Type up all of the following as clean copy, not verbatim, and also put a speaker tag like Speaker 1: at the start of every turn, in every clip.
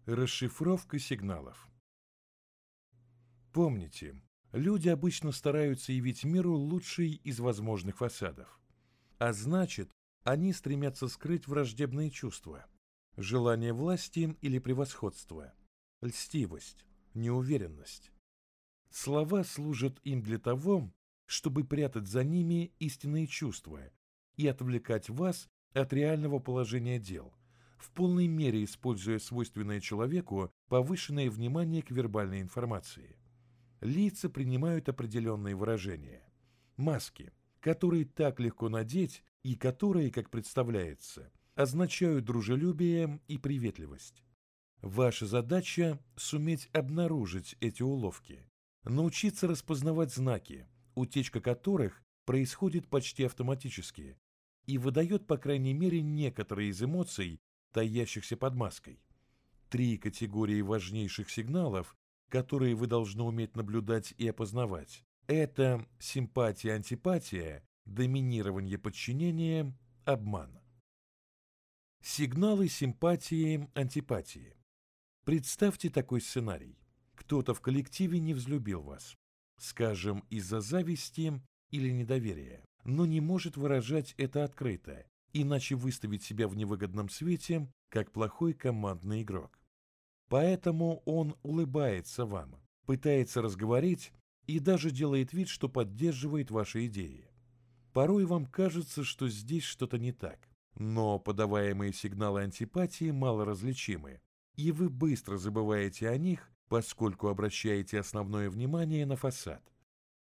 Speaker 1: Расшифровка сигналов. Помните, люди обычно стараются явить миру лучший из возможных фасадов. А значит, они стремятся скрыть враждебные чувства, желание власти или превосходства, льстивость, неуверенность. Слова служат им для того, чтобы прятать за ними истинные чувства и отвлекать вас от реального положения дел, в полной мере используя свойственное человеку повышенное внимание к вербальной информации. Лица принимают определенные выражения, маски, которые так легко надеть и которые, как представляется, означают дружелюбие и приветливость. Ваша задача – суметь обнаружить эти уловки, научиться распознавать знаки, утечка которых происходит почти автоматически и выдает, по крайней мере, некоторые из эмоций, таящихся под маской. 3 категории важнейших сигналов, которые вы должны уметь наблюдать и опознавать, это симпатия-антипатия, доминирование, подчинение, обман. Сигналы симпатии-антипатии. Представьте такой сценарий. Кто-то в коллективе не взлюбил вас, скажем, из-за зависти или недоверия, но не может выражать это открыто, иначе выставить себя в невыгодном свете, как плохой командный игрок. Поэтому он улыбается вам, пытается разговорить и даже делает вид, что поддерживает ваши идеи. Порой вам кажется, что здесь что-то не так, но подаваемые сигналы антипатии малоразличимы, и вы быстро забываете о них, поскольку обращаете основное внимание на фасад.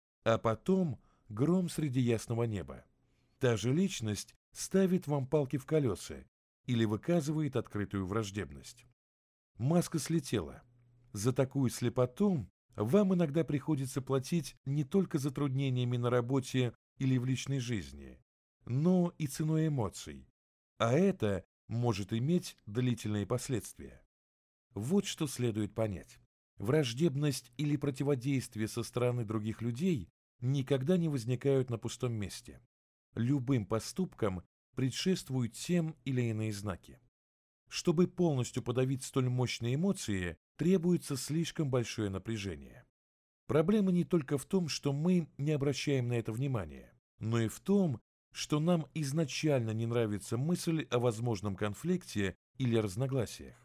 Speaker 1: А потом гром среди ясного неба. Та же личность ставит вам палки в колеса или выказывает открытую враждебность. Маска слетела. За такую слепоту вам иногда приходится платить не только затруднениями на работе или в личной жизни, но и ценой эмоций, а это может иметь длительные последствия. Вот что следует понять. Враждебность или противодействие со стороны других людей никогда не возникают на пустом месте. Любым поступкам предшествуют тем или иные знаки. Чтобы полностью подавить столь мощные эмоции, требуется слишком большое напряжение. Проблема не только в том, что мы не обращаем на это внимания, но и в том, что нам изначально не нравится мысль о возможном конфликте или разногласиях.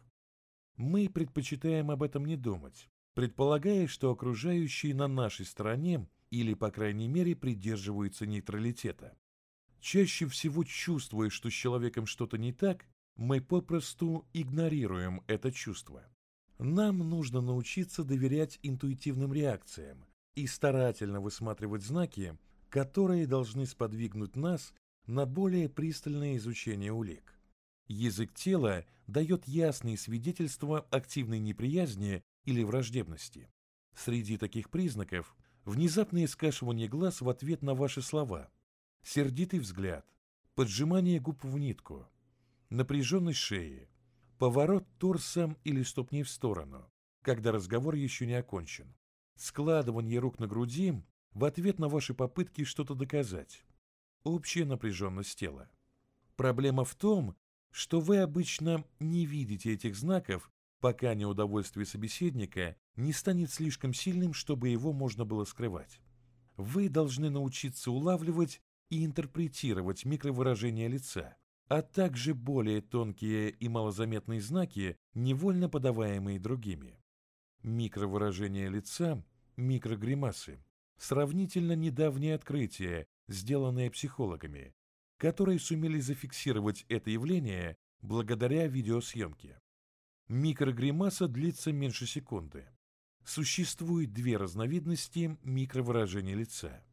Speaker 1: Мы предпочитаем об этом не думать, предполагая, что окружающие на нашей стороне или, по крайней мере, придерживаются нейтралитета. Чаще всего, чувствуя, что с человеком что-то не так, мы попросту игнорируем это чувство. Нам нужно научиться доверять интуитивным реакциям и старательно высматривать знаки, которые должны сподвигнуть нас на более пристальное изучение улик. Язык тела дает ясные свидетельства активной неприязни или враждебности. Среди таких признаков внезапное скашивание глаз в ответ на ваши слова, сердитый взгляд, поджимание губ в нитку, напряженность шеи, поворот торса или ступней в сторону, когда разговор еще не окончен, складывание рук на груди в ответ на ваши попытки что-то доказать, общая напряженность тела. Проблема в том, что вы обычно не видите этих знаков, пока неудовольствие собеседника не станет слишком сильным, чтобы его можно было скрывать. Вы должны научиться улавливать и интерпретировать микровыражения лица, а также более тонкие и малозаметные знаки, невольно подаваемые другими. Микровыражения лица, микрогримасы – сравнительно недавнее открытие, сделанное психологами, которые сумели зафиксировать это явление благодаря видеосъемке. Микрогримаса длится меньше секунды. Существует 2 разновидности микровыражения лица.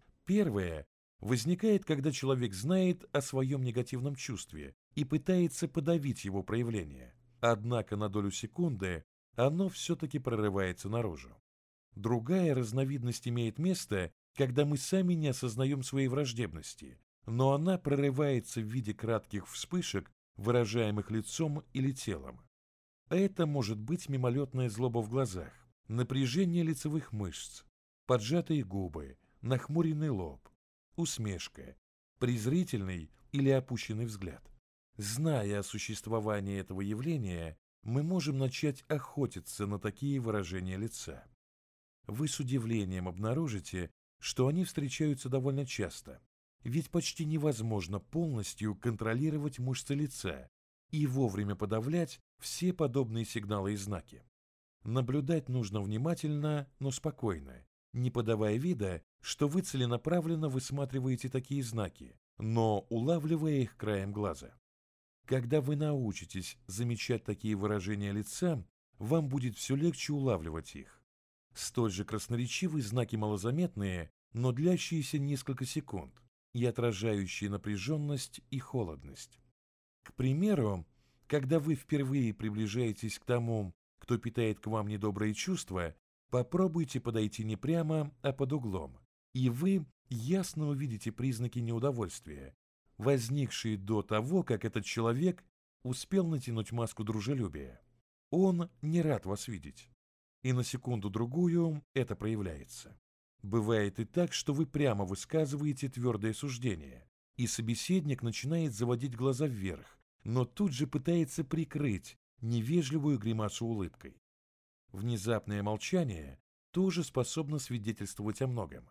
Speaker 1: Первое возникает, когда человек знает о своем негативном чувстве и пытается подавить его проявление. Однако на долю секунды оно все-таки прорывается наружу. Другая разновидность имеет место, когда мы сами не осознаем своей враждебности, но она прорывается в виде кратких вспышек, выражаемых лицом или телом. Это может быть мимолетная злоба в глазах, напряжение лицевых мышц, поджатые губы, нахмуренный лоб, усмешка, презрительный или опущенный взгляд. Зная о существовании этого явления, мы можем начать охотиться на такие выражения лица. Вы с удивлением обнаружите, что они встречаются довольно часто, ведь почти невозможно полностью контролировать мышцы лица и вовремя подавлять все подобные сигналы и знаки. Наблюдать нужно внимательно, но спокойно, не подавая вида, что вы целенаправленно высматриваете такие знаки, но улавливая их краем глаза. Когда вы научитесь замечать такие выражения лица, вам будет все легче улавливать их. Столь же красноречивы знаки малозаметные, но длящиеся несколько секунд и отражающие напряженность и холодность. К примеру, когда вы впервые приближаетесь к тому, кто питает к вам недобрые чувства, попробуйте подойти не прямо, а под углом, и вы ясно увидите признаки неудовольствия, возникшие до того, как этот человек успел натянуть маску дружелюбия. Он не рад вас видеть. И на секунду-другую это проявляется. Бывает и так, что вы прямо высказываете твердое суждение, и собеседник начинает заводить глаза вверх, но тут же пытается прикрыть невежливую гримасу улыбкой. Внезапное молчание тоже способно свидетельствовать о многом.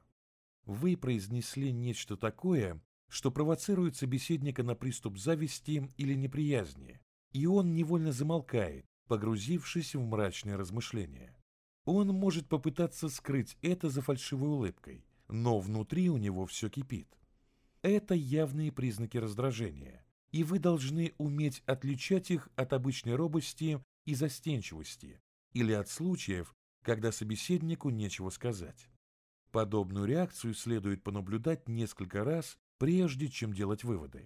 Speaker 1: Вы произнесли нечто такое, что провоцирует собеседника на приступ зависти или неприязни, и он невольно замолкает, погрузившись в мрачные размышления. Он может попытаться скрыть это за фальшивой улыбкой, но внутри у него все кипит. Это явные признаки раздражения, и вы должны уметь отличать их от обычной робости и застенчивости, или от случаев, когда собеседнику нечего сказать. Подобную реакцию следует понаблюдать несколько раз, прежде чем делать выводы.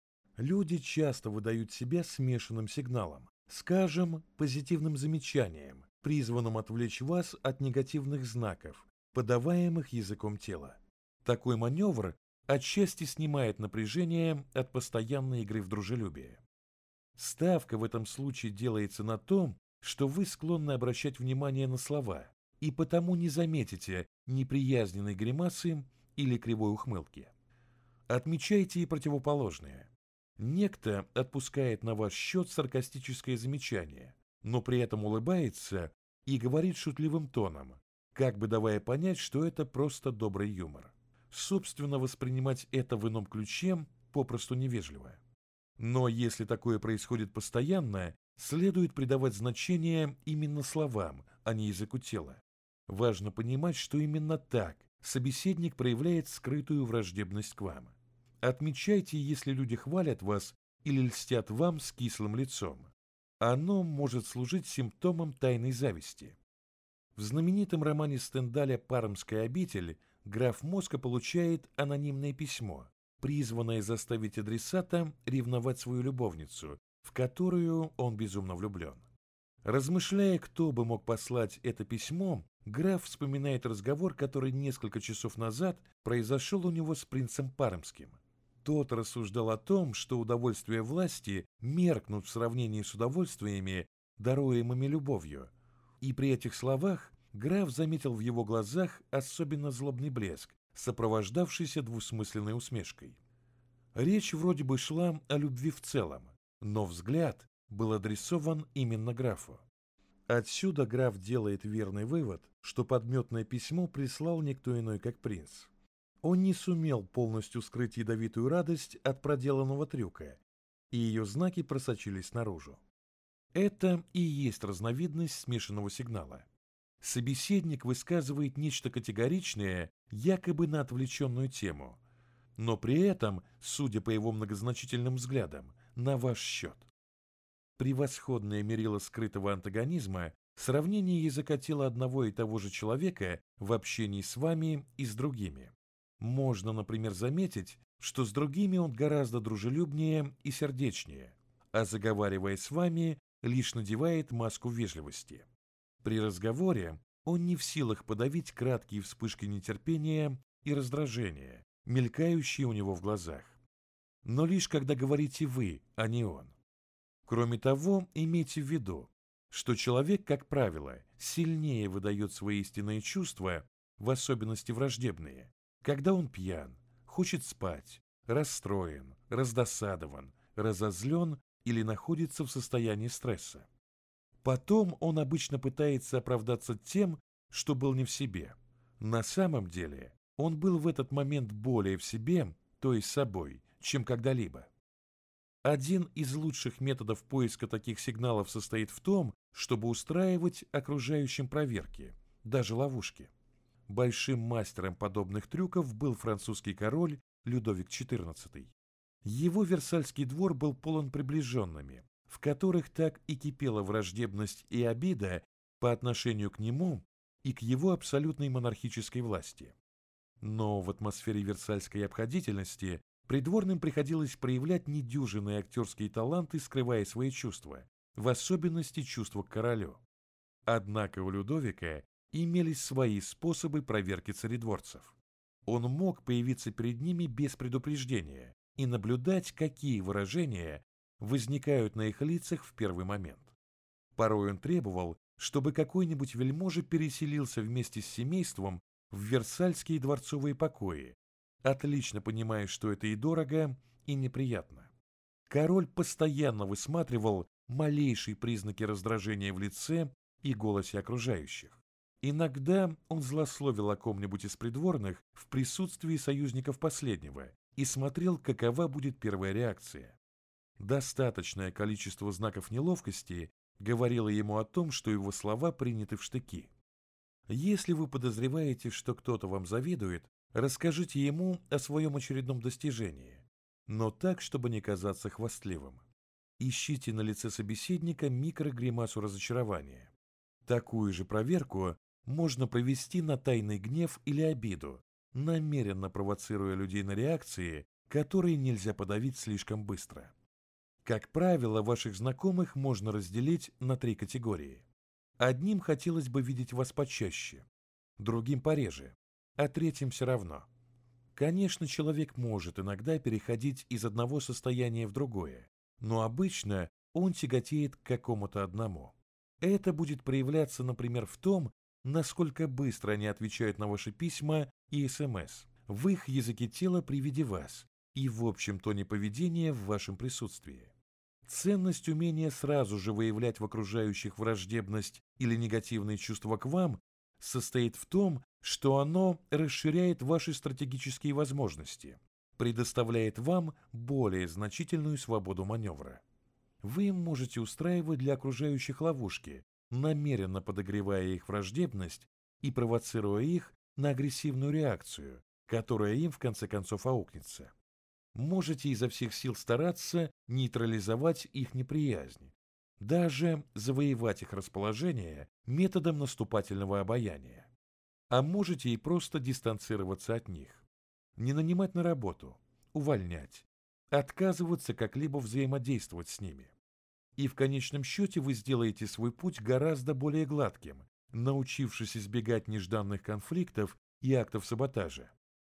Speaker 1: Люди часто выдают себя смешанным сигналом, скажем, позитивным замечанием, призванным отвлечь вас от негативных знаков, подаваемых языком тела. Такой маневр отчасти снимает напряжение от постоянной игры в дружелюбие. Ставка в этом случае делается на том, что вы склонны обращать внимание на слова, и потому не заметите неприязненной гримасы или кривой ухмылки. Отмечайте и противоположное. Некто отпускает на ваш счет саркастическое замечание, но при этом улыбается и говорит шутливым тоном, как бы давая понять, что это просто добрый юмор. Собственно, воспринимать это в ином ключе попросту невежливо. Но если такое происходит постоянно, следует придавать значение именно словам, а не языку тела. Важно понимать, что именно так собеседник проявляет скрытую враждебность к вам. Отмечайте, если люди хвалят вас или льстят вам с кислым лицом. Оно может служить симптомом тайной зависти. В знаменитом романе Стендаля «Пармская обитель» граф Моска получает анонимное письмо, призванное заставить адресата ревновать свою любовницу, в которую он безумно влюблен. Размышляя, кто бы мог послать это письмо, граф вспоминает разговор, который несколько часов назад произошел у него с принцем Пармским. Тот рассуждал о том, что удовольствия власти меркнут в сравнении с удовольствиями, даруемыми любовью. И при этих словах граф заметил в его глазах особенно злобный блеск, сопровождавшийся двусмысленной усмешкой. Речь вроде бы шла о любви в целом, но взгляд был адресован именно графу. Отсюда граф делает верный вывод, что подметное письмо прислал никто иной, как принц. Он не сумел полностью скрыть ядовитую радость от проделанного трюка, и ее знаки просочились наружу. Это и есть разновидность смешанного сигнала. Собеседник высказывает нечто категоричное, якобы на отвлеченную тему, но при этом, судя по его многозначительным взглядам, на ваш счет. Превосходное мерило скрытого антагонизма – сравнение языка тела одного и того же человека в общении с вами и с другими. Можно, например, заметить, что с другими он гораздо дружелюбнее и сердечнее, а заговаривая с вами, лишь надевает маску вежливости. При разговоре он не в силах подавить краткие вспышки нетерпения и раздражения, мелькающие у него в глазах. Но лишь когда говорите вы, а не он. Кроме того, имейте в виду, что человек, как правило, сильнее выдает свои истинные чувства, в особенности враждебные, когда он пьян, хочет спать, расстроен, раздосадован, разозлен или находится в состоянии стресса. Потом он обычно пытается оправдаться тем, что был не в себе. На самом деле он был в этот момент более в себе, то есть собой, чем когда-либо. Один из лучших методов поиска таких сигналов состоит в том, чтобы устраивать окружающим проверки, даже ловушки. Большим мастером подобных трюков был французский король Людовик XIV. Его Версальский двор был полон приближенными, в которых так и кипела враждебность и обида по отношению к нему и к его абсолютной монархической власти. Но в атмосфере версальской обходительности придворным приходилось проявлять недюжинные актерские таланты, скрывая свои чувства, в особенности чувства к королю. Однако у Людовика имелись свои способы проверки царедворцев. Он мог появиться перед ними без предупреждения и наблюдать, какие выражения возникают на их лицах в первый момент. Порой он требовал, чтобы какой-нибудь вельможа переселился вместе с семейством в Версальские дворцовые покои, отлично понимая, что это и дорого, и неприятно. Король постоянно высматривал малейшие признаки раздражения в лице и голосе окружающих. Иногда он злословил о ком-нибудь из придворных в присутствии союзников последнего и смотрел, какова будет первая реакция. Достаточное количество знаков неловкости говорило ему о том, что его слова приняты в штыки. Если вы подозреваете, что кто-то вам завидует, расскажите ему о своем очередном достижении, но так, чтобы не казаться хвастливым. Ищите на лице собеседника микрогримасу разочарования. Такую же проверку можно провести на тайный гнев или обиду, намеренно провоцируя людей на реакции, которые нельзя подавить слишком быстро. Как правило, ваших знакомых можно разделить на 3 категории. Одним хотелось бы видеть вас почаще, другим пореже, а третьим все равно. Конечно, человек может иногда переходить из одного состояния в другое, но обычно он тяготеет к какому-то одному. Это будет проявляться, например, в том, насколько быстро они отвечают на ваши письма и СМС, в их языке тела при виде вас и в общем тоне поведения в вашем присутствии. Ценность умения сразу же выявлять в окружающих враждебность или негативные чувства к вам состоит в том, что оно расширяет ваши стратегические возможности, предоставляет вам более значительную свободу маневра. Вы можете устраивать для окружающих ловушки, намеренно подогревая их враждебность и провоцируя их на агрессивную реакцию, которая им в конце концов аукнется. Можете изо всех сил стараться нейтрализовать их неприязнь, даже завоевать их расположение методом наступательного обаяния. А можете и просто дистанцироваться от них, не нанимать на работу, увольнять, отказываться как-либо взаимодействовать с ними. И в конечном счете вы сделаете свой путь гораздо более гладким, научившись избегать нежданных конфликтов и актов саботажа.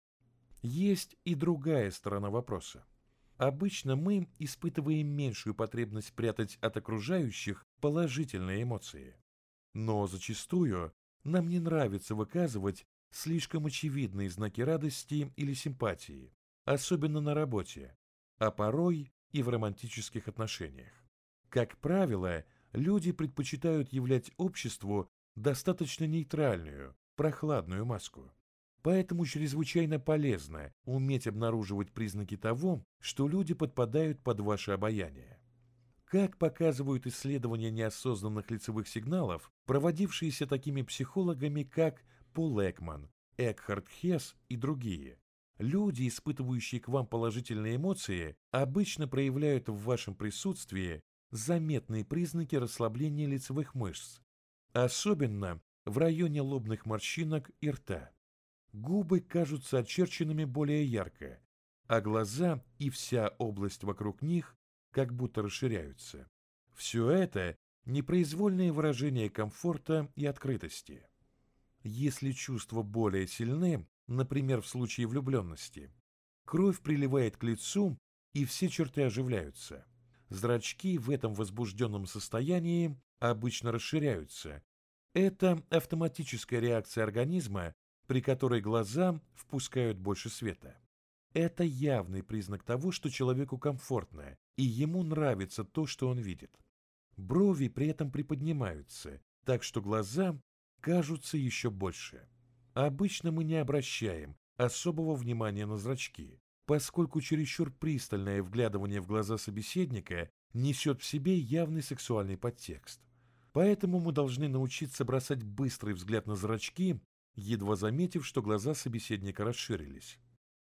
Speaker 1: Есть и другая сторона вопроса. Обычно мы испытываем меньшую потребность прятать от окружающих положительные эмоции. Но зачастую нам не нравится выказывать слишком очевидные знаки радости или симпатии, особенно на работе, а порой и в романтических отношениях. Как правило, люди предпочитают являть обществу достаточно нейтральную, прохладную маску. Поэтому чрезвычайно полезно уметь обнаруживать признаки того, что люди подпадают под ваше обаяние. Как показывают исследования неосознанных лицевых сигналов, проводившиеся такими психологами, как Пол Экман, Экхард Хесс и другие, люди, испытывающие к вам положительные эмоции, обычно проявляют в вашем присутствии заметные признаки расслабления лицевых мышц, особенно в районе лобных морщинок и рта. Губы кажутся очерченными более ярко, а глаза и вся область вокруг них как будто расширяются. Все это непроизвольные выражения комфорта и открытости. Если чувства более сильны, например, в случае влюбленности, кровь приливает к лицу, и все черты оживляются. Зрачки в этом возбужденном состоянии обычно расширяются. Это автоматическая реакция организма, при которой глаза впускают больше света. Это явный признак того, что человеку комфортно, и ему нравится то, что он видит. Брови при этом приподнимаются, так что глаза кажутся еще больше. Обычно мы не обращаем особого внимания на зрачки, поскольку чересчур пристальное вглядывание в глаза собеседника несет в себе явный сексуальный подтекст. Поэтому мы должны научиться бросать быстрый взгляд на зрачки, едва заметив, что глаза собеседника расширились.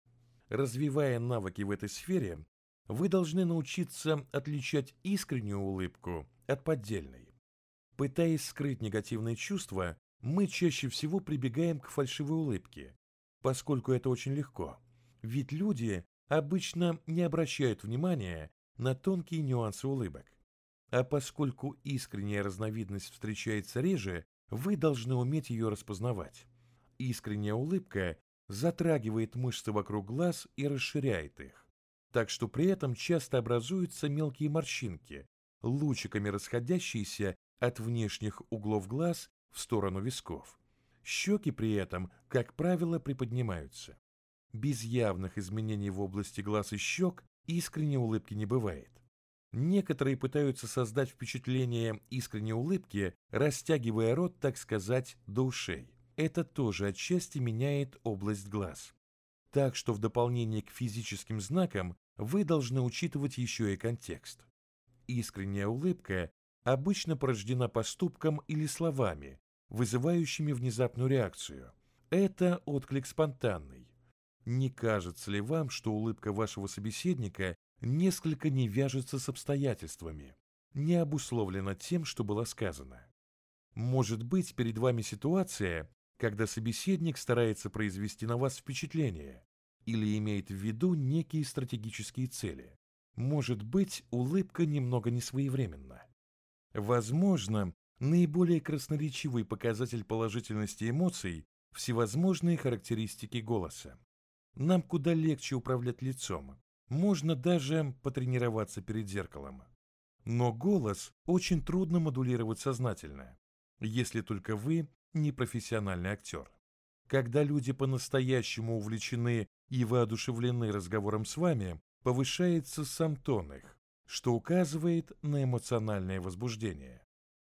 Speaker 1: Развивая навыки в этой сфере, вы должны научиться отличать искреннюю улыбку от поддельной. Пытаясь скрыть негативные чувства, мы чаще всего прибегаем к фальшивой улыбке, поскольку это очень легко. Ведь люди обычно не обращают внимания на тонкие нюансы улыбок. А поскольку искренняя разновидность встречается реже, вы должны уметь ее распознавать. Искренняя улыбка затрагивает мышцы вокруг глаз и расширяет их, так что при этом часто образуются мелкие морщинки, лучиками расходящиеся от внешних углов глаз в сторону висков. Щеки при этом, как правило, приподнимаются. Без явных изменений в области глаз и щек искренней улыбки не бывает. Некоторые пытаются создать впечатление искренней улыбки, растягивая рот, так сказать, до ушей. Это тоже отчасти меняет область глаз. Так что в дополнение к физическим знакам вы должны учитывать еще и контекст. Искренняя улыбка обычно порождена поступком или словами, вызывающими внезапную реакцию. Это отклик спонтанный. Не кажется ли вам, что улыбка вашего собеседника несколько не вяжется с обстоятельствами, не обусловлена тем, что было сказано? Может быть, перед вами ситуация, когда собеседник старается произвести на вас впечатление или имеет в виду некие стратегические цели. Может быть, улыбка немного несвоевременна. Возможно, наиболее красноречивый показатель положительности эмоций – всевозможные характеристики голоса. Нам куда легче управлять лицом, можно даже потренироваться перед зеркалом. Но голос очень трудно модулировать сознательно, если только вы не профессиональный актер. Когда люди по-настоящему увлечены и воодушевлены разговором с вами, повышается сам тон их, что указывает на эмоциональное возбуждение.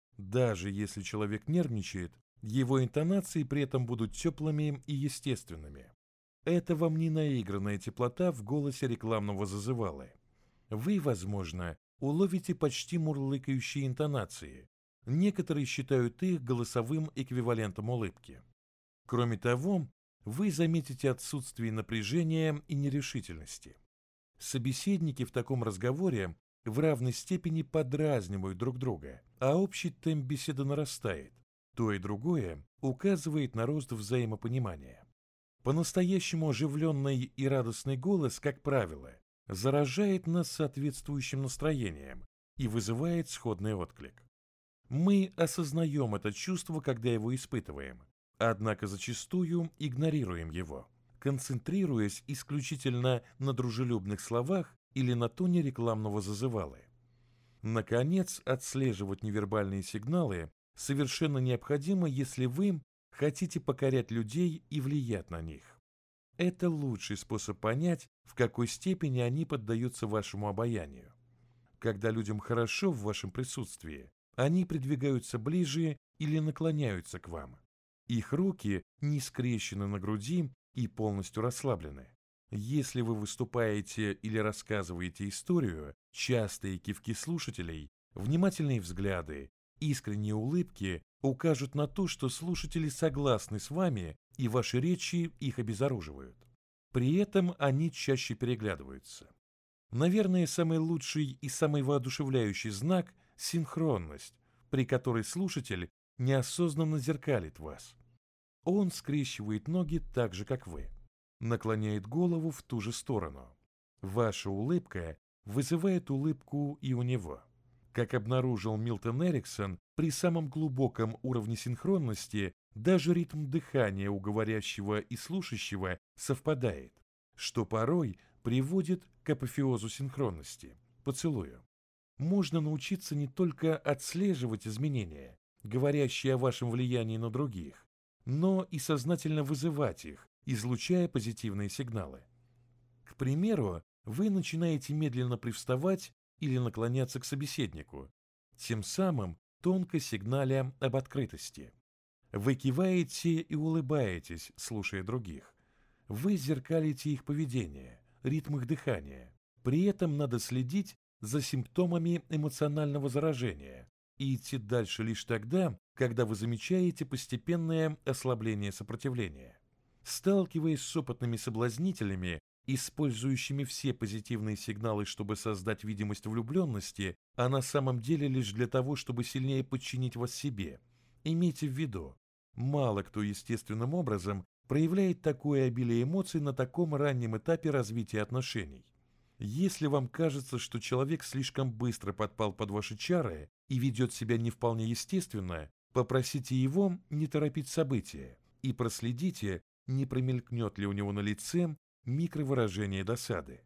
Speaker 1: Даже если человек нервничает, его интонации при этом будут теплыми и естественными. Это вам не наигранная теплота в голосе рекламного зазывалы. Вы, возможно, уловите почти мурлыкающие интонации. Некоторые считают их голосовым эквивалентом улыбки. Кроме того, вы заметите отсутствие напряжения и нерешительности. Собеседники в таком разговоре в равной степени подразнивают друг друга, а общий темп беседы нарастает. То и другое указывает на рост взаимопонимания. По-настоящему оживленный и радостный голос, как правило, заражает нас соответствующим настроением и вызывает сходный отклик. Мы осознаем это чувство, когда его испытываем, однако зачастую игнорируем его, концентрируясь исключительно на дружелюбных словах или на тоне рекламного зазывалы. Наконец, отслеживать невербальные сигналы совершенно необходимо, если вы хотите покорять людей и влиять на них. Это лучший способ понять, в какой степени они поддаются вашему обаянию. Когда людям хорошо в вашем присутствии, они придвигаются ближе или наклоняются к вам. Их руки не скрещены на груди и полностью расслаблены. Если вы выступаете или рассказываете историю, частые кивки слушателей, внимательные взгляды, искренние улыбки укажут на то, что слушатели согласны с вами и ваши речи их обезоруживают. При этом они чаще переглядываются. Наверное, самый лучший и самый воодушевляющий знак – синхронность, при которой слушатель неосознанно зеркалит вас. Он скрещивает ноги так же, как вы, наклоняет голову в ту же сторону. Ваша улыбка вызывает улыбку и у него. Как обнаружил Милтон Эриксон, при самом глубоком уровне синхронности даже ритм дыхания у говорящего и слушающего совпадает, что порой приводит к апофеозу синхронности – поцелую. Можно научиться не только отслеживать изменения, говорящие о вашем влиянии на других, но и сознательно вызывать их, излучая позитивные сигналы. К примеру, вы начинаете медленно привставать или наклоняться к собеседнику, тем самым тонко сигналя об открытости. Вы киваете и улыбаетесь, слушая других. Вы зеркалите их поведение, ритм их дыхания. При этом надо следить за симптомами эмоционального заражения и идти дальше лишь тогда, когда вы замечаете постепенное ослабление сопротивления. Сталкиваясь с опытными соблазнителями, использующими все позитивные сигналы, чтобы создать видимость влюбленности, а на самом деле лишь для того, чтобы сильнее подчинить вас себе, имейте в виду, мало кто естественным образом проявляет такое обилие эмоций на таком раннем этапе развития отношений. Если вам кажется, что человек слишком быстро подпал под ваши чары и ведет себя не вполне естественно, попросите его не торопить события и проследите, не промелькнет ли у него на лице микровыражение досады.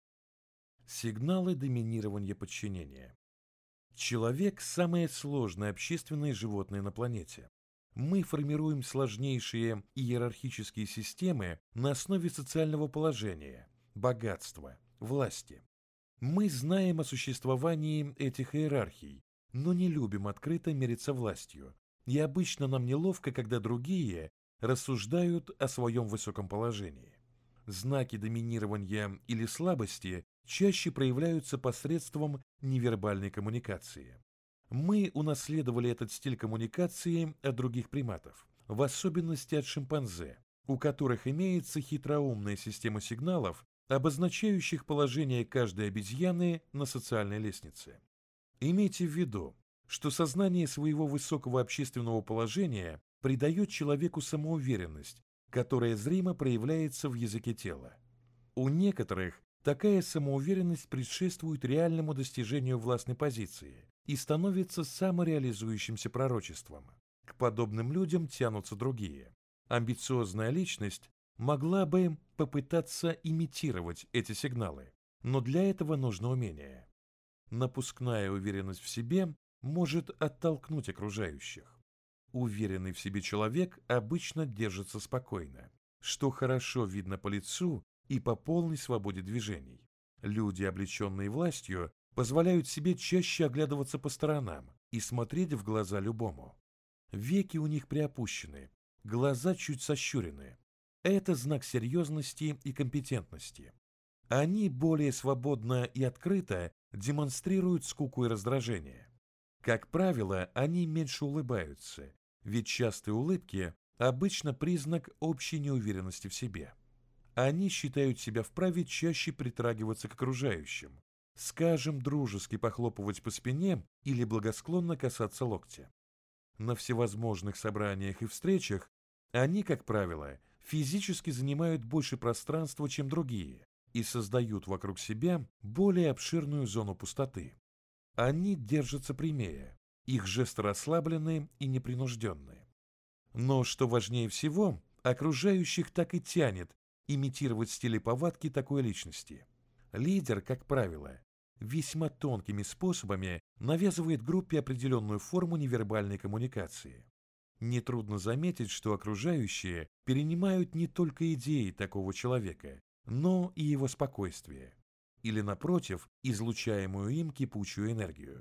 Speaker 1: Сигналы доминирования подчинения. Человек – самое сложное общественное животное на планете. Мы формируем сложнейшие иерархические системы на основе социального положения, богатства, власти. Мы знаем о существовании этих иерархий, но не любим открыто мериться властью, и обычно нам неловко, когда другие рассуждают о своем высоком положении. Знаки доминирования или слабости чаще проявляются посредством невербальной коммуникации. Мы унаследовали этот стиль коммуникации от других приматов, в особенности от шимпанзе, у которых имеется хитроумная система сигналов, обозначающих положение каждой обезьяны на социальной лестнице. Имейте в виду, что сознание своего высокого общественного положения придает человеку самоуверенность, которая зримо проявляется в языке тела. У некоторых такая самоуверенность предшествует реальному достижению властной позиции и становится самореализующимся пророчеством. К подобным людям тянутся другие. Амбициозная личность могла бы попытаться имитировать эти сигналы, но для этого нужно умение. Напускная уверенность в себе может оттолкнуть окружающих. Уверенный в себе человек обычно держится спокойно, что хорошо видно по лицу и по полной свободе движений. Люди, облеченные властью, позволяют себе чаще оглядываться по сторонам и смотреть в глаза любому. Веки у них приопущены, глаза чуть сощурены. Это знак серьезности и компетентности. Они более свободно и открыто демонстрируют скуку и раздражение. Как правило, они меньше улыбаются, ведь частые улыбки обычно признак общей неуверенности в себе. Они считают себя вправе чаще притрагиваться к окружающим, скажем, дружески похлопывать по спине или благосклонно касаться локтя. На всевозможных собраниях и встречах они, как правило, физически занимают больше пространства, чем другие, и создают вокруг себя более обширную зону пустоты. Они держатся прямее, их жесты расслаблены и непринужденные. Но, что важнее всего, окружающих так и тянет имитировать стиль и повадки такой личности. Лидер, как правило, весьма тонкими способами навязывает группе определенную форму невербальной коммуникации. Нетрудно заметить, что окружающие перенимают не только идеи такого человека, но и его спокойствие, или, напротив, излучаемую им кипучую энергию.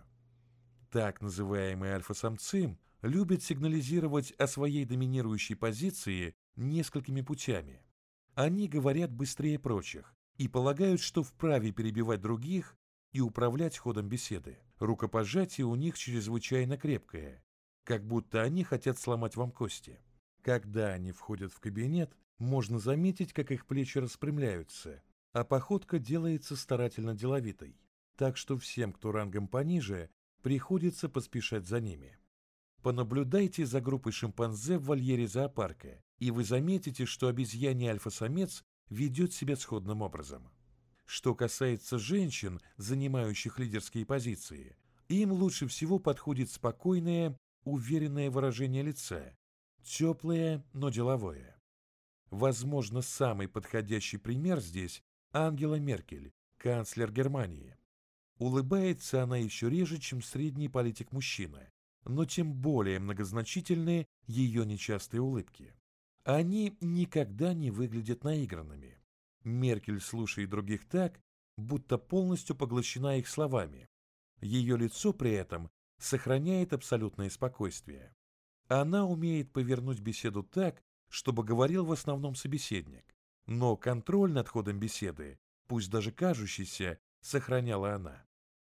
Speaker 1: Так называемые альфа-самцы любят сигнализировать о своей доминирующей позиции несколькими путями. Они говорят быстрее прочих и полагают, что вправе перебивать других и управлять ходом беседы. Рукопожатие у них чрезвычайно крепкое, как будто они хотят сломать вам кости. Когда они входят в кабинет, можно заметить, как их плечи распрямляются, а походка делается старательно деловитой, так что всем, кто рангом пониже, приходится поспешать за ними. Понаблюдайте за группой шимпанзе в вольере зоопарка, и вы заметите, что обезьяний альфа-самец ведет себя сходным образом. Что касается женщин, занимающих лидерские позиции, им лучше всего подходит спокойное, уверенное выражение лица, теплое, но деловое. Возможно, самый подходящий пример здесь – Ангела Меркель, канцлер Германии. Улыбается она еще реже, чем средний политик-мужчина, но тем более многозначительны ее нечастые улыбки. Они никогда не выглядят наигранными. Меркель слушает других так, будто полностью поглощена их словами. Ее лицо при этом сохраняет абсолютное спокойствие. Она умеет повернуть беседу так, чтобы говорил в основном собеседник, но контроль над ходом беседы, пусть даже кажущийся, сохраняла она.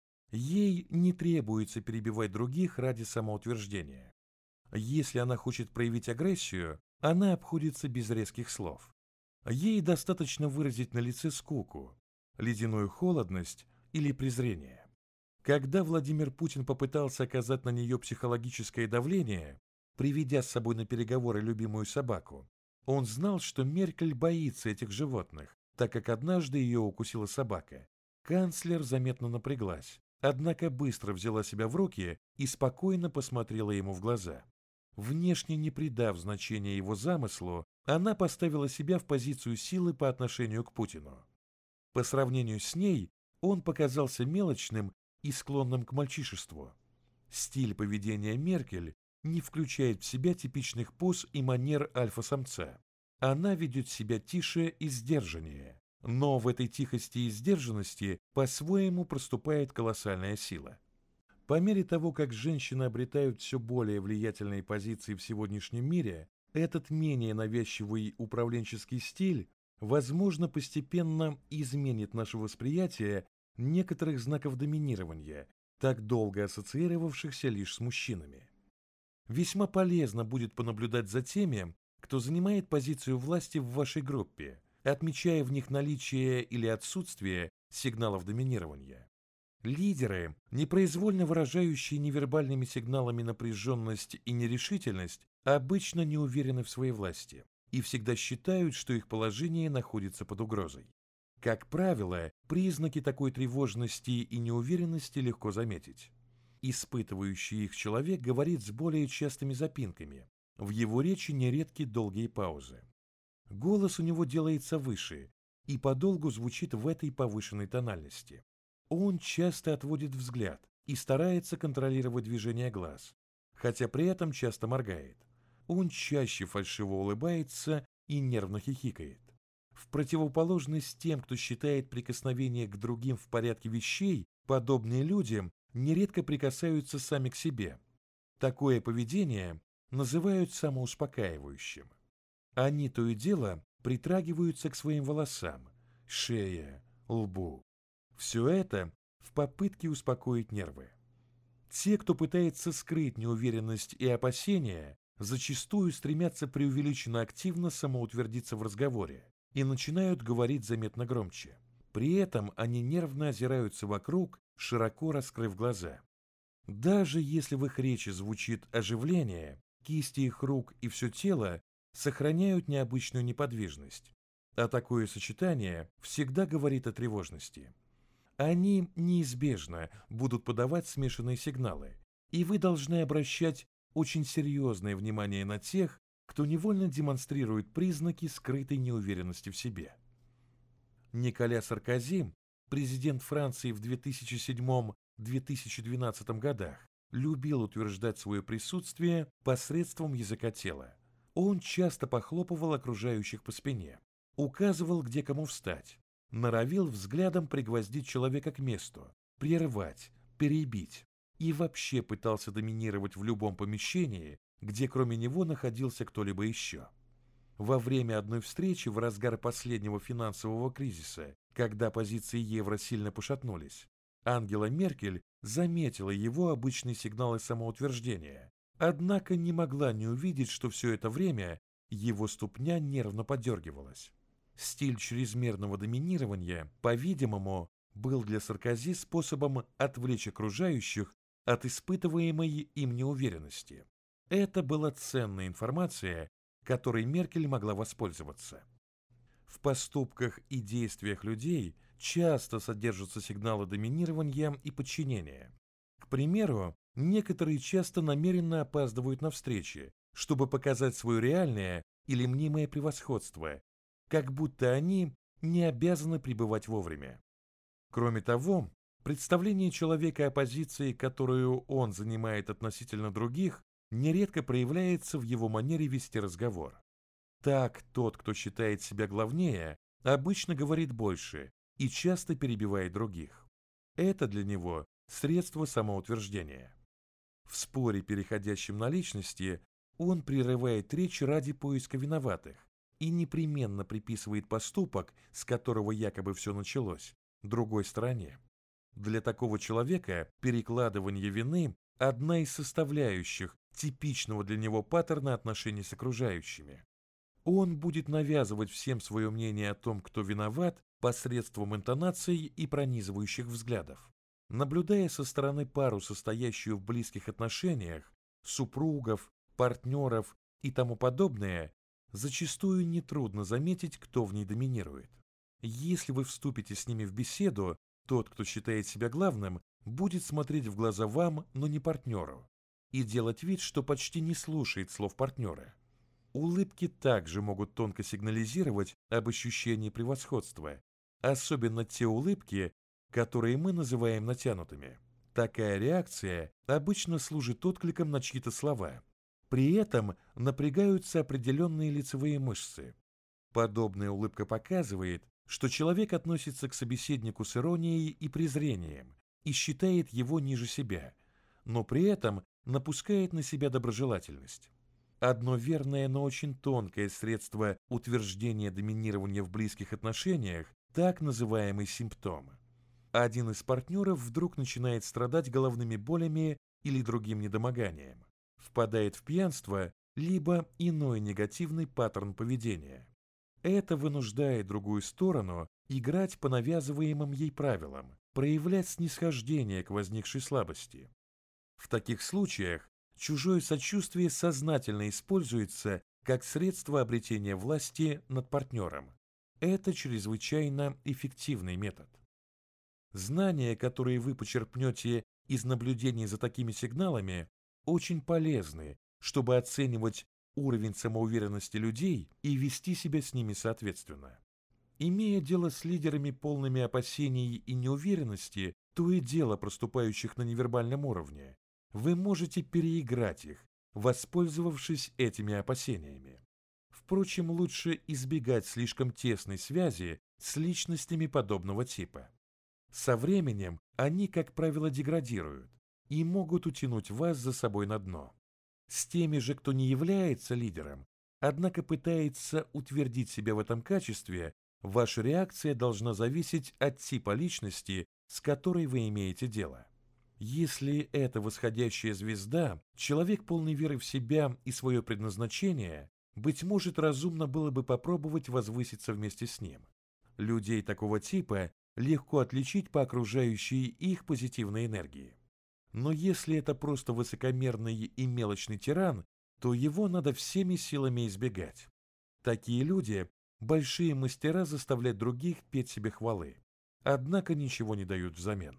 Speaker 1: Ей не требуется перебивать других ради самоутверждения. Если она хочет проявить агрессию, она обходится без резких слов. Ей достаточно выразить на лице скуку, ледяную холодность или презрение. Когда Владимир Путин попытался оказать на нее психологическое давление, приведя с собой на переговоры любимую собаку, он знал, что Меркель боится этих животных, так как однажды ее укусила собака. Канцлер заметно напряглась, однако быстро взяла себя в руки и спокойно посмотрела ему в глаза. Внешне не придав значения его замыслу, она поставила себя в позицию силы по отношению к Путину. По сравнению с ней он показался мелочным и склонным к мальчишеству. Стиль поведения Меркель не включает в себя типичных поз и манер альфа-самца. Она ведет себя тише и сдержаннее, но в этой тихости и сдержанности по-своему проступает колоссальная сила. По мере того, как женщины обретают все более влиятельные позиции в сегодняшнем мире, этот менее навязчивый управленческий стиль, возможно, постепенно изменит наше восприятие некоторых знаков доминирования, так долго ассоциировавшихся лишь с мужчинами. Весьма полезно будет понаблюдать за теми, кто занимает позицию власти в вашей группе, отмечая в них наличие или отсутствие сигналов доминирования. Лидеры, непроизвольно выражающие невербальными сигналами напряженность и нерешительность, обычно не уверены в своей власти и всегда считают, что их положение находится под угрозой. Как правило, признаки такой тревожности и неуверенности легко заметить. Испытывающий их человек говорит с более частыми запинками, в его речи нередки долгие паузы. Голос у него делается выше и подолгу звучит в этой повышенной тональности. Он часто отводит взгляд и старается контролировать движение глаз, хотя при этом часто моргает. Он чаще фальшиво улыбается и нервно хихикает. В противоположность тем, кто считает прикосновение к другим в порядке вещей, подобные людям нередко прикасаются сами к себе. Такое поведение называют самоуспокаивающим. Они то и дело притрагиваются к своим волосам, шее, лбу. Все это в попытке успокоить нервы. Те, кто пытается скрыть неуверенность и опасения, зачастую стремятся преувеличенно активно самоутвердиться в разговоре и начинают говорить заметно громче. При этом они нервно озираются вокруг, широко раскрыв глаза. Даже если в их речи звучит оживление, кисти их рук и все тело сохраняют необычную неподвижность, а такое сочетание всегда говорит о тревожности. Они неизбежно будут подавать смешанные сигналы, и вы должны обращать очень серьезное внимание на тех, кто невольно демонстрирует признаки скрытой неуверенности в себе. Николя Саркози, президент Франции в 2007-2012 годах, любил утверждать свое присутствие посредством языка тела. Он часто похлопывал окружающих по спине, указывал, где кому встать, норовил взглядом пригвоздить человека к месту, прервать, перебить и вообще пытался доминировать в любом помещении, где кроме него находился кто-либо еще. Во время одной встречи в разгар последнего финансового кризиса, когда позиции евро сильно пошатнулись, Ангела Меркель заметила его обычные сигналы самоутверждения, однако не могла не увидеть, что все это время его ступня нервно подергивалась. Стиль чрезмерного доминирования, по-видимому, был для Саркози способом отвлечь окружающих от испытываемой им неуверенности. Это была ценная информация, которой Меркель могла воспользоваться. В поступках и действиях людей часто содержатся сигналы доминирования и подчинения. К примеру, некоторые часто намеренно опаздывают на встречи, чтобы показать свое реальное или мнимое превосходство, как будто они не обязаны пребывать вовремя. Кроме того, представление человека о позиции, которую он занимает относительно других, нередко проявляется в его манере вести разговор. Так, тот, кто считает себя главнее, обычно говорит больше и часто перебивает других. Это для него средство самоутверждения. В споре, переходящем на личности, он прерывает речь ради поиска виноватых и непременно приписывает поступок, с которого якобы все началось, другой стороне. Для такого человека перекладывание вины – одна из составляющих типичного для него паттерна отношений с окружающими. Он будет навязывать всем свое мнение о том, кто виноват, посредством интонаций и пронизывающих взглядов. Наблюдая со стороны пару, состоящую в близких отношениях, супругов, партнеров и тому подобное, зачастую нетрудно заметить, кто в ней доминирует. Если вы вступите с ними в беседу, тот, кто считает себя главным, будет смотреть в глаза вам, но не партнеру, и делать вид, что почти не слушает слов партнера. Улыбки также могут тонко сигнализировать об ощущении превосходства, особенно те улыбки, которые мы называем натянутыми. Такая реакция обычно служит откликом на чьи-то слова. При этом напрягаются определенные лицевые мышцы. Подобная улыбка показывает, что человек относится к собеседнику с иронией и презрением и считает его ниже себя, но при этом напускает на себя доброжелательность. Одно верное, но очень тонкое средство утверждения доминирования в близких отношениях – так называемый симптом. Один из партнеров вдруг начинает страдать головными болями или другим недомоганием, впадает в пьянство, либо иной негативный паттерн поведения. Это вынуждает другую сторону играть по навязываемым ей правилам, проявлять снисхождение к возникшей слабости. В таких случаях чужое сочувствие сознательно используется как средство обретения власти над партнером. Это чрезвычайно эффективный метод. Знания, которые вы почерпнете из наблюдений за такими сигналами, очень полезны, чтобы оценивать уровень самоуверенности людей и вести себя с ними соответственно. Имея дело с лидерами, полными опасений и неуверенности, то и дело проступающих на невербальном уровне, вы можете переиграть их, воспользовавшись этими опасениями. Впрочем, лучше избегать слишком тесной связи с личностями подобного типа. Со временем они, как правило, деградируют и могут утянуть вас за собой на дно. С теми же, кто не является лидером, однако пытается утвердить себя в этом качестве, ваша реакция должна зависеть от типа личности, с которой вы имеете дело. Если это восходящая звезда, человек полный веры в себя и свое предназначение, быть может, разумно было бы попробовать возвыситься вместе с ним. Людей такого типа легко отличить по окружающей их позитивной энергии. Но если это просто высокомерный и мелочный тиран, то его надо всеми силами избегать. Такие люди – большие мастера заставлять других петь себе хвалы, однако ничего не дают взамен.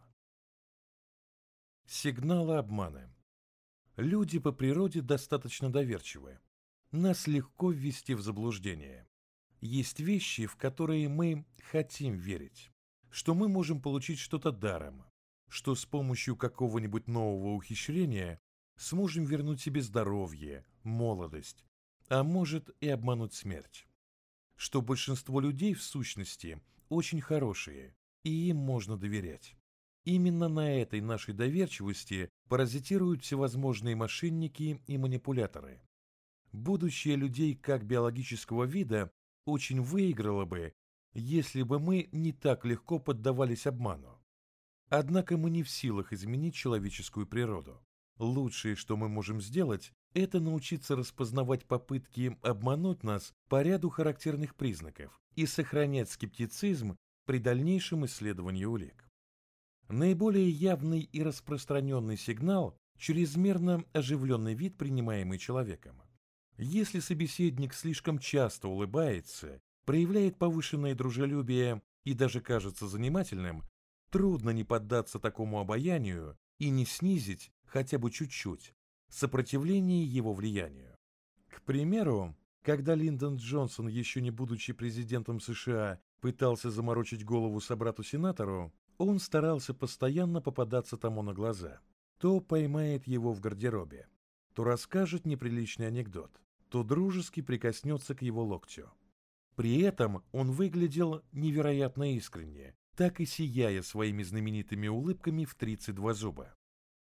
Speaker 1: Сигналы обмана. Люди по природе достаточно доверчивы. Нас легко ввести в заблуждение. Есть вещи, в которые мы хотим верить, что мы можем получить что-то даром, что с помощью какого-нибудь нового ухищрения сможем вернуть себе здоровье, молодость, а может и обмануть смерть. Что большинство людей в сущности очень хорошие, и им можно доверять. Именно на этой нашей доверчивости паразитируют всевозможные мошенники и манипуляторы. Будущее людей как биологического вида очень выиграло бы, если бы мы не так легко поддавались обману. Однако мы не в силах изменить человеческую природу. Лучшее, что мы можем сделать, это научиться распознавать попытки обмануть нас по ряду характерных признаков и сохранять скептицизм при дальнейшем исследовании улик. Наиболее явный и распространенный сигнал – чрезмерно оживленный вид, принимаемый человеком. Если собеседник слишком часто улыбается, проявляет повышенное дружелюбие и даже кажется занимательным, трудно не поддаться такому обаянию и не снизить, хотя бы чуть-чуть, сопротивление его влиянию. К примеру, когда Линдон Джонсон, еще не будучи президентом США, пытался заморочить голову собрату-сенатору, он старался постоянно попадаться тому на глаза. То поймает его в гардеробе, то расскажет неприличный анекдот, то дружески прикоснется к его локтю. При этом он выглядел невероятно искренне, так и сияя своими знаменитыми улыбками в 32 зуба.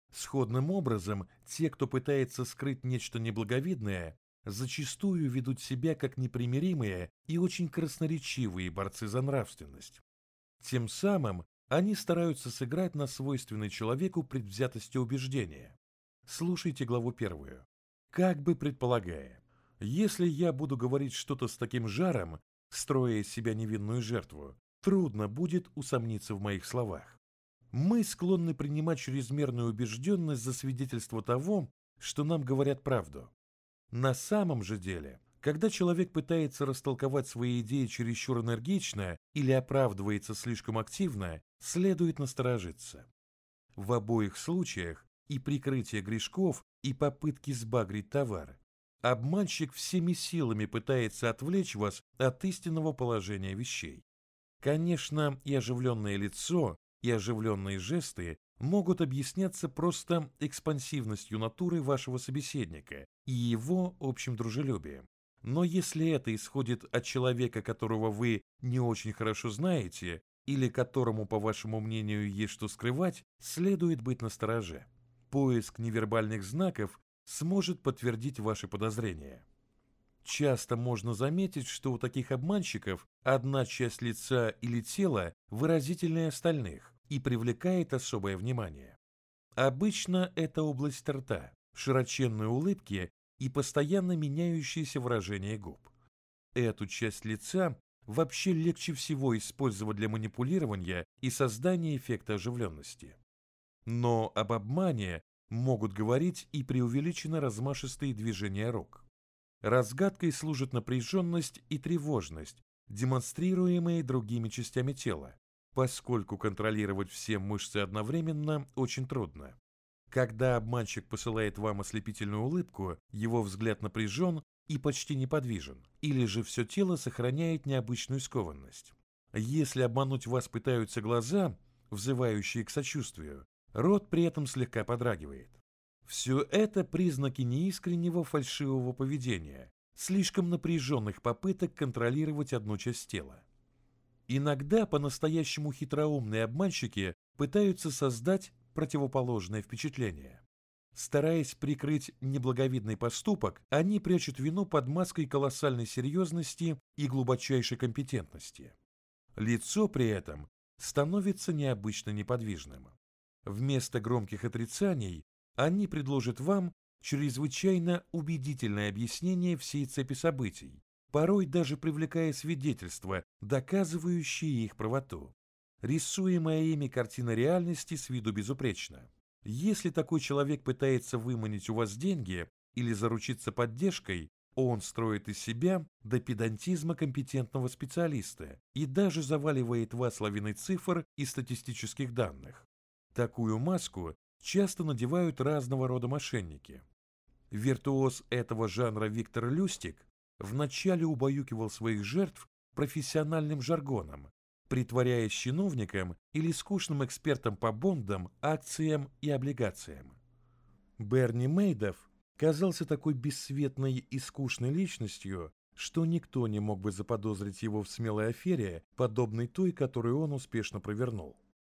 Speaker 1: Сходным образом, те, кто пытается скрыть нечто неблаговидное, зачастую ведут себя как непримиримые и очень красноречивые борцы за нравственность. Тем самым они стараются сыграть на свойственной человеку предвзятости убеждения. Слушайте главу 1. Как бы предполагая, если я буду говорить что-то с таким жаром, строя из себя невинную жертву, трудно будет усомниться в моих словах. Мы склонны принимать чрезмерную убежденность за свидетельство того, что нам говорят правду. На самом же деле, когда человек пытается растолковать свои идеи чересчур энергично или оправдывается слишком активно, следует насторожиться. В обоих случаях и прикрытие грешков, и попытки сбагрить товар, обманщик всеми силами пытается отвлечь вас от истинного положения вещей. Конечно, и оживленное лицо, и оживленные жесты могут объясняться просто экспансивностью натуры вашего собеседника и его общим дружелюбием. Но если это исходит от человека, которого вы не очень хорошо знаете, или которому, по вашему мнению, есть что скрывать, следует быть настороже. Поиск невербальных знаков сможет подтвердить ваши подозрения. Часто можно заметить, что у таких обманщиков одна часть лица или тела выразительнее остальных и привлекает особое внимание. Обычно это область рта, широченные улыбки и постоянно меняющиеся выражения губ. Эту часть лица вообще легче всего использовать для манипулирования и создания эффекта оживленности. Но об обмане могут говорить и преувеличенно размашистые движения рук. Разгадкой служит напряженность и тревожность, демонстрируемые другими частями тела, поскольку контролировать все мышцы одновременно очень трудно. Когда обманщик посылает вам ослепительную улыбку, его взгляд напряжен и почти неподвижен, или же все тело сохраняет необычную скованность. Если обмануть вас пытаются глаза, взывающие к сочувствию, рот при этом слегка подрагивает. Все это признаки неискреннего фальшивого поведения, слишком напряженных попыток контролировать одну часть тела. Иногда по-настоящему хитроумные обманщики пытаются создать противоположное впечатление. Стараясь прикрыть неблаговидный поступок, они прячут вину под маской колоссальной серьезности и глубочайшей компетентности. Лицо при этом становится необычно неподвижным. Вместо громких отрицаний они предложат вам чрезвычайно убедительное объяснение всей цепи событий, порой даже привлекая свидетельства, доказывающие их правоту. Рисуемая ими картина реальности с виду безупречна. Если такой человек пытается выманить у вас деньги или заручиться поддержкой, он строит из себя до педантизма компетентного специалиста и даже заваливает вас лавиной цифр и статистических данных. Такую маску часто надевают разного рода мошенники. Виртуоз этого жанра Виктор Люстик вначале убаюкивал своих жертв профессиональным жаргоном, притворяясь чиновником или скучным экспертом по бондам, акциям и облигациям. Берни Мейдофф казался такой бесцветной и скучной личностью, что никто не мог бы заподозрить его в смелой афере, подобной той, которую он успешно провернул.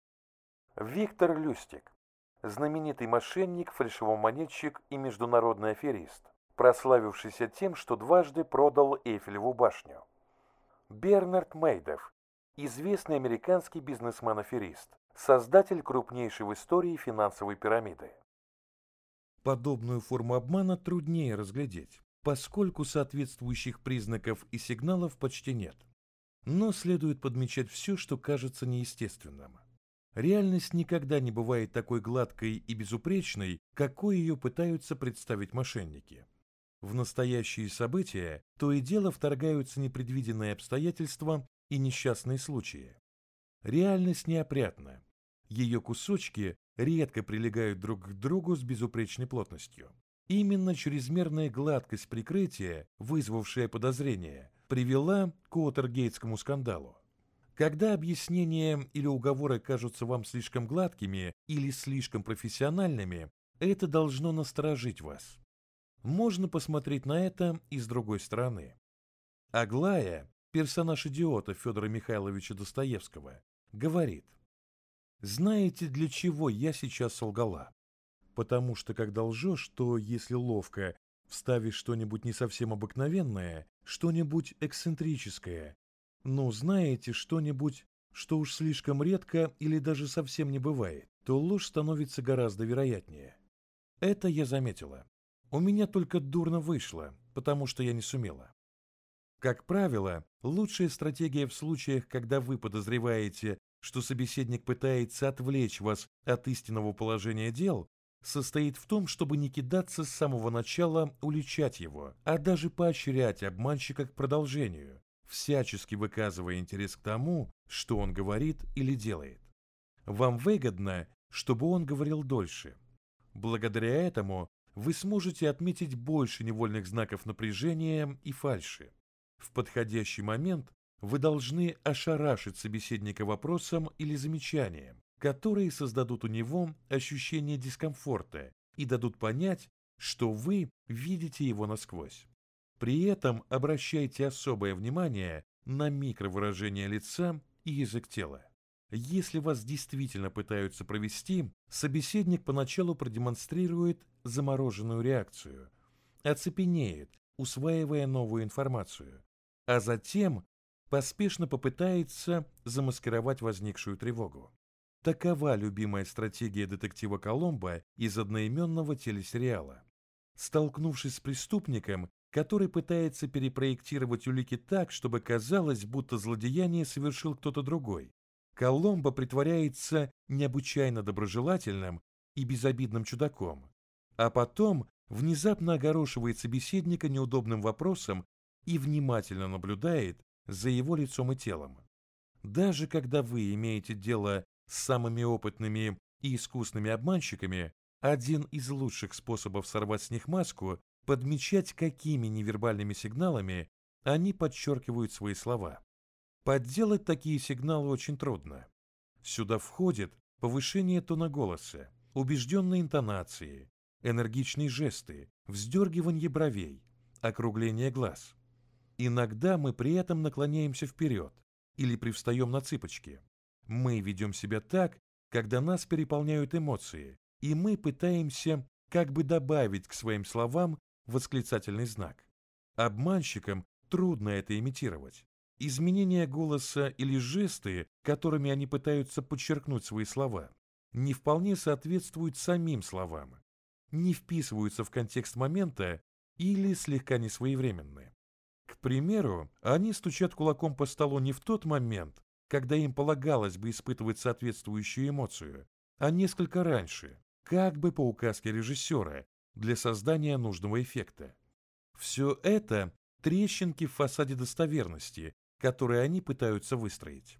Speaker 1: Виктор Люстик – знаменитый мошенник, фальшивомонетчик и международный аферист, прославившийся тем, что дважды продал Эйфелеву башню. Бернард Мейдофф – известный американский бизнесмен-аферист, создатель крупнейшей в истории финансовой пирамиды. Подобную форму обмана труднее разглядеть, поскольку соответствующих признаков и сигналов почти нет. Но следует подмечать все, что кажется неестественным. Реальность никогда не бывает такой гладкой и безупречной, какой ее пытаются представить мошенники. В настоящие события то и дело вторгаются непредвиденные обстоятельства и несчастные случаи. Реальность неопрятна. Ее кусочки редко прилегают друг к другу с безупречной плотностью. Именно чрезмерная гладкость прикрытия, вызвавшая подозрения, привела к Уотергейтскому скандалу. Когда объяснения или уговоры кажутся вам слишком гладкими или слишком профессиональными, это должно насторожить вас. Можно посмотреть на это и с другой стороны. Аглая, персонаж идиота Федора Михайловича Достоевского, говорит: «Знаете, для чего я сейчас солгала? Потому что когда лжешь, то если ловко вставишь что-нибудь не совсем обыкновенное, что-нибудь эксцентрическое, ну, знаете, что-нибудь, что уж слишком редко или даже совсем не бывает, то ложь становится гораздо вероятнее. Это я заметила. У меня только дурно вышло, потому что я не сумела. Как правило, лучшая стратегия в случаях, когда вы подозреваете, что собеседник пытается отвлечь вас от истинного положения дел, состоит в том, чтобы не кидаться с самого начала уличать его, а даже поощрять обманщика к продолжению, всячески выказывая интерес к тому, что он говорит или делает. Вам выгодно, чтобы он говорил дольше. Благодаря этому вы сможете отметить больше невольных знаков напряжения и фальши. В подходящий момент вы должны ошарашить собеседника вопросом или замечанием, которые создадут у него ощущение дискомфорта и дадут понять, что вы видите его насквозь. При этом обращайте особое внимание на микровыражение лица и язык тела. Если вас действительно пытаются провести, собеседник поначалу продемонстрирует замороженную реакцию, оцепенеет, усваивая новую информацию, а затем поспешно попытается замаскировать возникшую тревогу. Такова любимая стратегия детектива Коломбо из одноименного телесериала. Столкнувшись с преступником, который пытается перепроектировать улики так, чтобы казалось, будто злодеяние совершил кто-то другой, Коломбо притворяется необычайно доброжелательным и безобидным чудаком, а потом внезапно огорошивает собеседника неудобным вопросом и внимательно наблюдает за его лицом и телом. Даже когда вы имеете дело с самыми опытными и искусными обманщиками, один из лучших способов сорвать с них маску – подмечать, какими невербальными сигналами они подчеркивают свои слова. Подделать такие сигналы очень трудно. Сюда входит повышение тона голоса, убежденные интонации, энергичные жесты, вздергивание бровей, округление глаз. Иногда мы при этом наклоняемся вперед или привстаем на цыпочки. Мы ведем себя так, когда нас переполняют эмоции, и мы пытаемся как бы добавить к своим словам восклицательный знак. Обманщикам трудно это имитировать. Изменения голоса или жесты, которыми они пытаются подчеркнуть свои слова, не вполне соответствуют самим словам, не вписываются в контекст момента или слегка несвоевременны. К примеру, они стучат кулаком по столу не в тот момент, когда им полагалось бы испытывать соответствующую эмоцию, а несколько раньше, как бы по указке режиссера, для создания нужного эффекта. Все это трещинки в фасаде достоверности, которые они пытаются выстроить.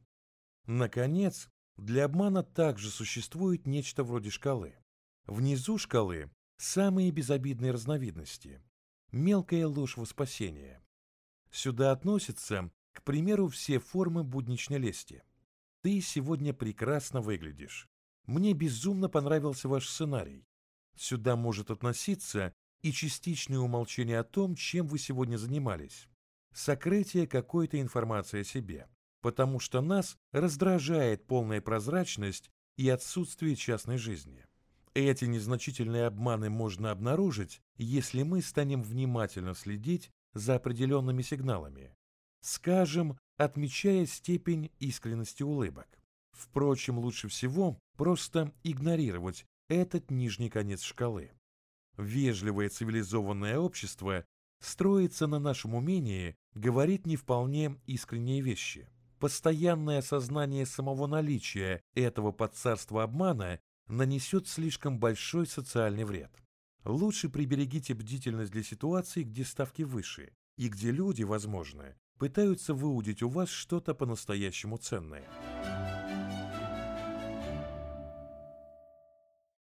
Speaker 1: Наконец, для обмана также существует нечто вроде шкалы. Внизу шкалы самые безобидные разновидности. Мелкая ложь во спасение. Сюда относятся, к примеру, все формы будничной лести. Ты сегодня прекрасно выглядишь. Мне безумно понравился ваш сценарий. Сюда может относиться и частичное умалчание о том, чем вы сегодня занимались. Сокрытие какой-то информации о себе. Потому что нас раздражает полная прозрачность и отсутствие частной жизни. Эти незначительные обманы можно обнаружить, если мы станем внимательно следить за определенными сигналами. Скажем, отмечая степень искренности улыбок. Впрочем, лучше всего просто игнорировать этот нижний конец шкалы. Вежливое цивилизованное общество строится на нашем умении говорить не вполне искренние вещи. Постоянное осознание самого наличия этого подцарства обмана нанесет слишком большой социальный вред. Лучше приберегите бдительность для ситуаций, где ставки выше, и где люди, возможно, пытаются выудить у вас что-то по-настоящему ценное.